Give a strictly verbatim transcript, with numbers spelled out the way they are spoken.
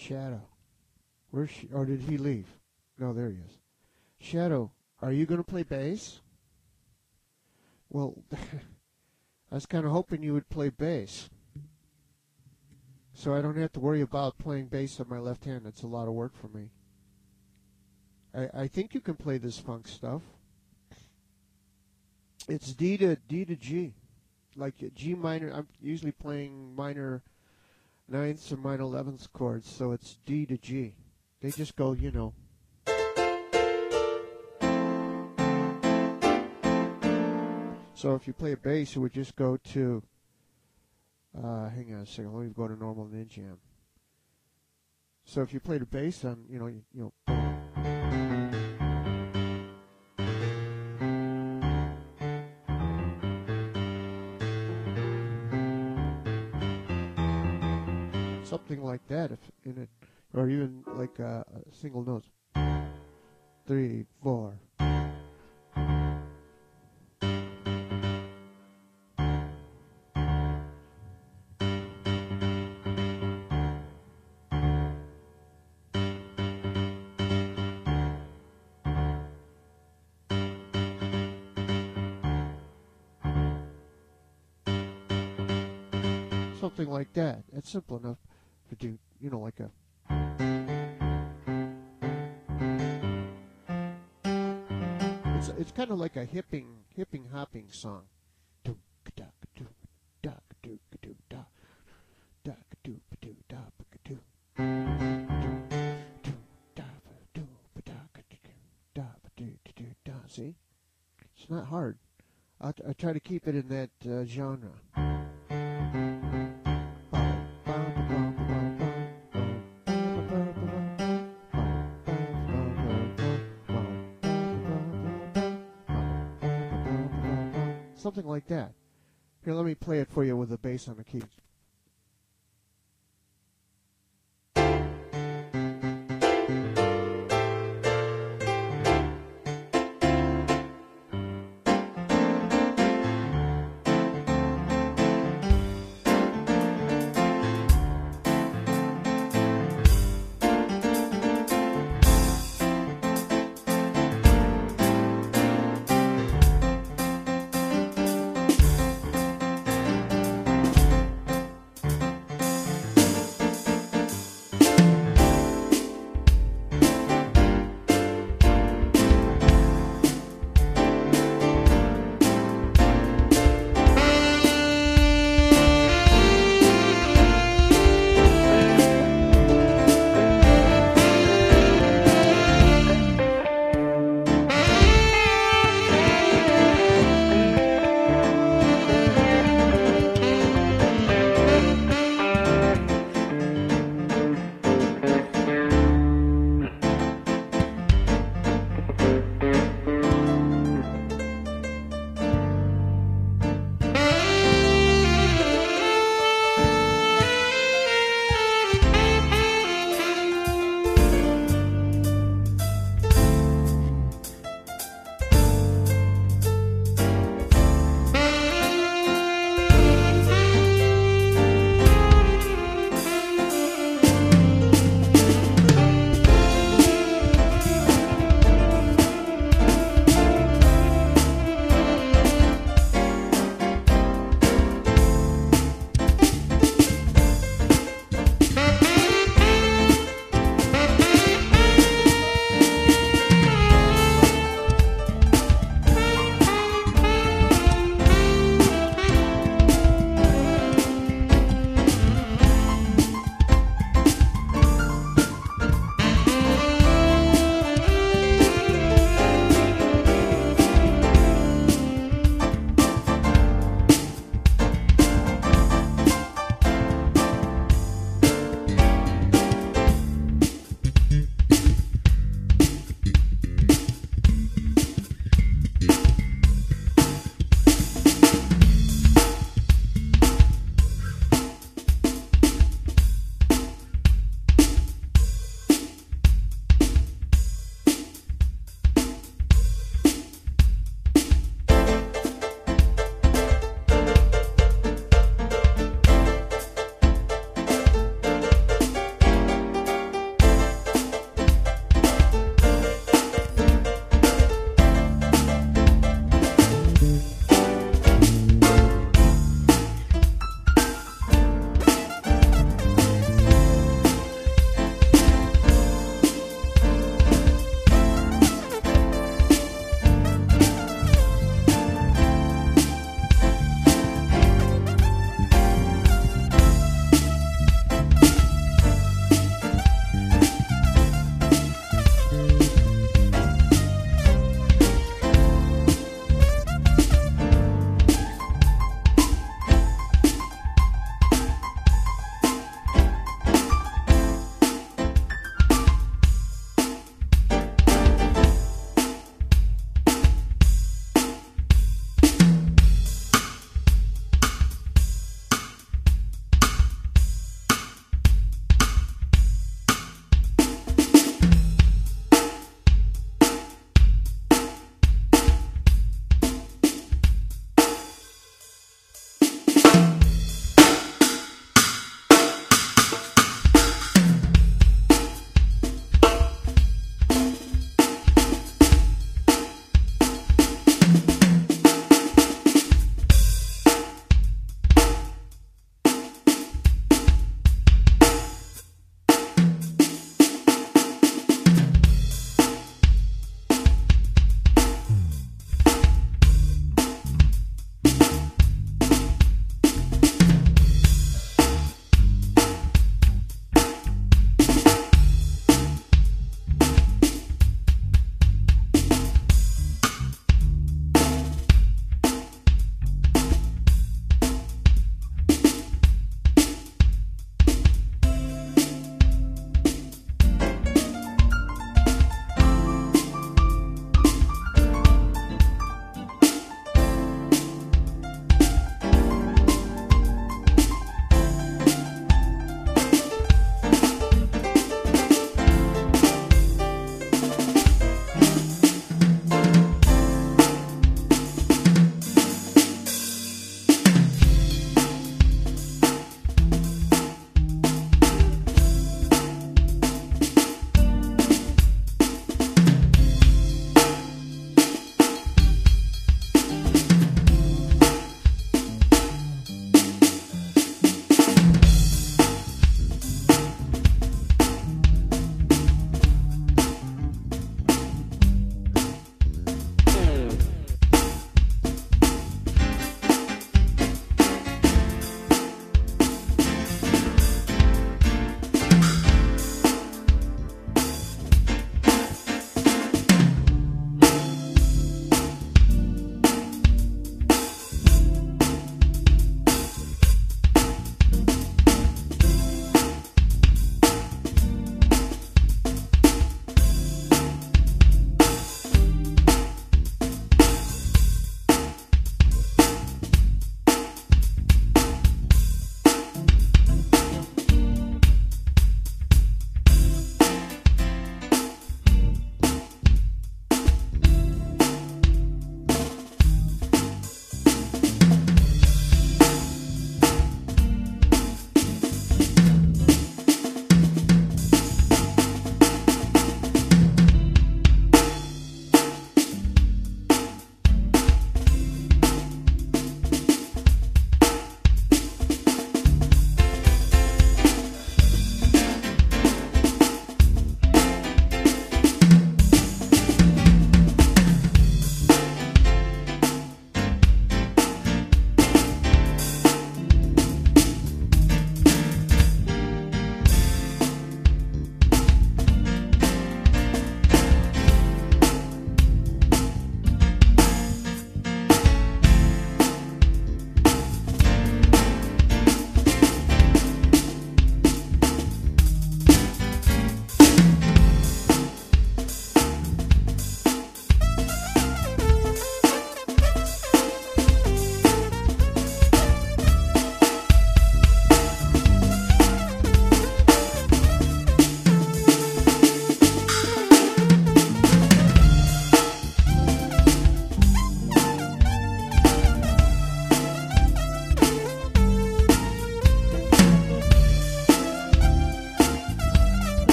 Shadow. Where's she? Or did he leave? No, there he is. Shadow, are you going to play bass? Well, I was kind of hoping you would play bass. So I don't have to worry about playing bass on my left hand. That's a lot of work for me. I, I think you can play this funk stuff. It's D to D to G. Like G minor. I'm usually playing minor ninths or minor elevenths chords, so it's D to G. They just go, you know. So if you play a bass, it would just go to, uh, hang on a second, let me go to normal Ninjam. So if you played a bass on, you know, you, you know, something like that, if in it, or even like a, a single note. Three, four. Something like that. It's simple enough to do, you know, like a. It's it's kind of like a hipping, hipping, hopping song. See, it's not hard. I I try to keep it in that uh, genre. Something like that. Here, let me play it for you with the bass on the keys.